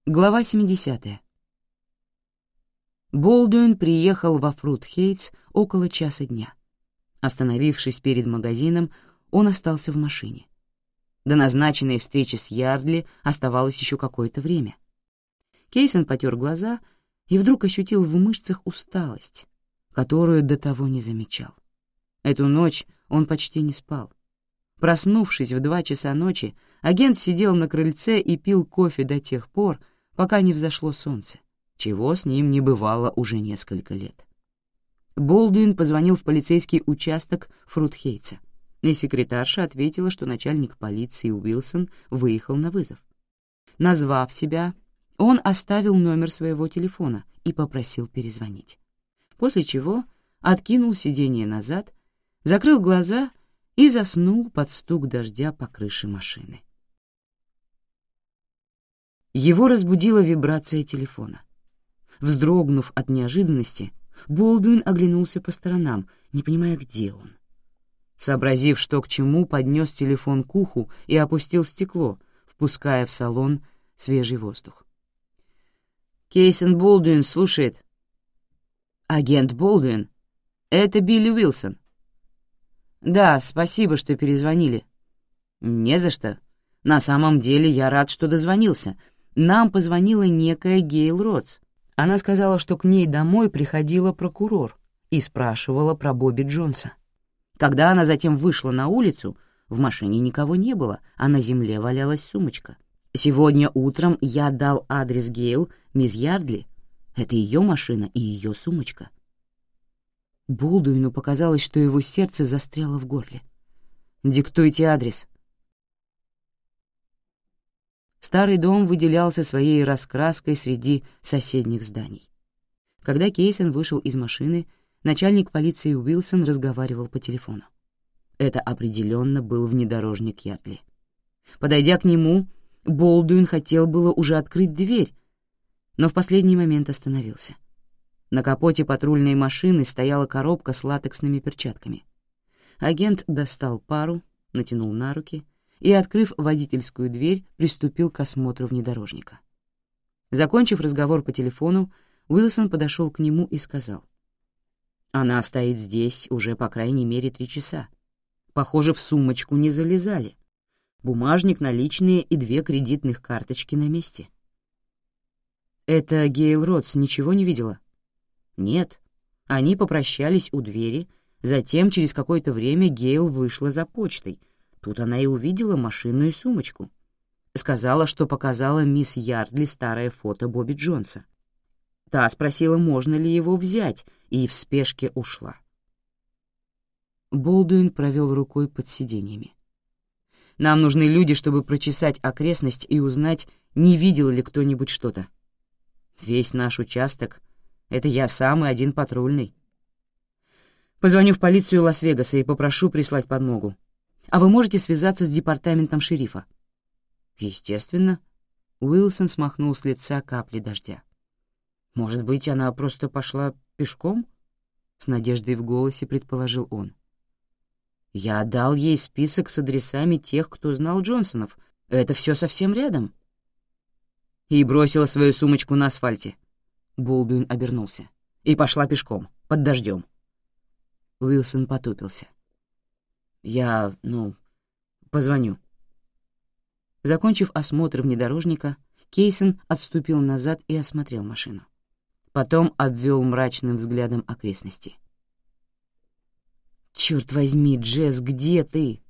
Глава 70. Болдуин приехал во Фрут-Хейтс около часа дня. Остановившись перед магазином, он остался в машине. До назначенной встречи с Ярдли оставалось еще какое-то время. Кейсон потер глаза и вдруг ощутил в мышцах усталость, которую до того не замечал. Эту ночь он почти не спал. Проснувшись в 2 часа ночи, агент сидел на крыльце и пил кофе до тех пор, пока не взошло солнце, чего с ним не бывало уже несколько лет. Болдуин позвонил в полицейский участок Фрут-Хейтса, и секретарша ответила, что начальник полиции Уилсон выехал на вызов. Назвав себя, он оставил номер своего телефона и попросил перезвонить, после чего откинул сиденье назад, закрыл глаза и заснул под стук дождя по крыше машины. Его разбудила вибрация телефона. Вздрогнув от неожиданности, Болдуин оглянулся по сторонам, не понимая, где он. Сообразив, что к чему, поднес телефон к уху и опустил стекло, впуская в салон свежий воздух. «Кейсон Болдуин слушает». «Агент Болдуин? Это Билли Уилсон». «Да, спасибо, что перезвонили». «Не за что. На самом деле я рад, что дозвонился. Нам позвонила некая Гейл Ротс. Она сказала, что к ней домой приходила прокурор и спрашивала про Бобби Джонса. Когда она затем вышла на улицу, в машине никого не было, а на земле валялась сумочка. Сегодня утром я дал адрес Гейл, мисс Ярдли. Это ее машина и ее сумочка». Болдуину показалось, что его сердце застряло в горле. «Диктуйте адрес». Старый дом выделялся своей раскраской среди соседних зданий. Когда Кейсон вышел из машины, начальник полиции Уилсон разговаривал по телефону. Это определенно был внедорожник Ярдли. Подойдя к нему, Болдуин хотел было уже открыть дверь, но в последний момент остановился. На капоте патрульной машины стояла коробка с латексными перчатками. Агент достал пару, натянул на руки и, открыв водительскую дверь, приступил к осмотру внедорожника. Закончив разговор по телефону, Уилсон подошел к нему и сказал: «Она стоит здесь уже по крайней мере 3 часа. Похоже, в сумочку не залезали. Бумажник, наличные и 2 кредитных карточки на месте». «Это Гейл Ротс ничего не видела?» «Нет. Они попрощались у двери, затем через какое-то время Гейл вышла за почтой. Тут она и увидела машину и сумочку. Сказала, что показала мисс Ярдли старое фото Бобби Джонса. Та спросила, можно ли его взять, и в спешке ушла». Болдуин провел рукой под сиденьями. «Нам нужны люди, чтобы прочесать окрестность и узнать, не видел ли кто-нибудь что-то. Весь наш участок — это я сам и 1 патрульный. Позвоню в полицию Лас-Вегаса и попрошу прислать подмогу. А вы можете связаться с департаментом шерифа?» «Естественно». Уилсон смахнул с лица капли дождя. «Может быть, она просто пошла пешком?» — с надеждой в голосе предположил он. «Я дал ей список с адресами тех, кто знал Джонсонов. Это все совсем рядом». «И бросила свою сумочку на асфальте». Болдуин обернулся. «И пошла пешком, под дождем». Уилсон потупился. «Я, позвоню». Закончив осмотр внедорожника, Кейсон отступил назад и осмотрел машину. Потом обвел мрачным взглядом окрестности. «Черт возьми, Джесс, где ты?»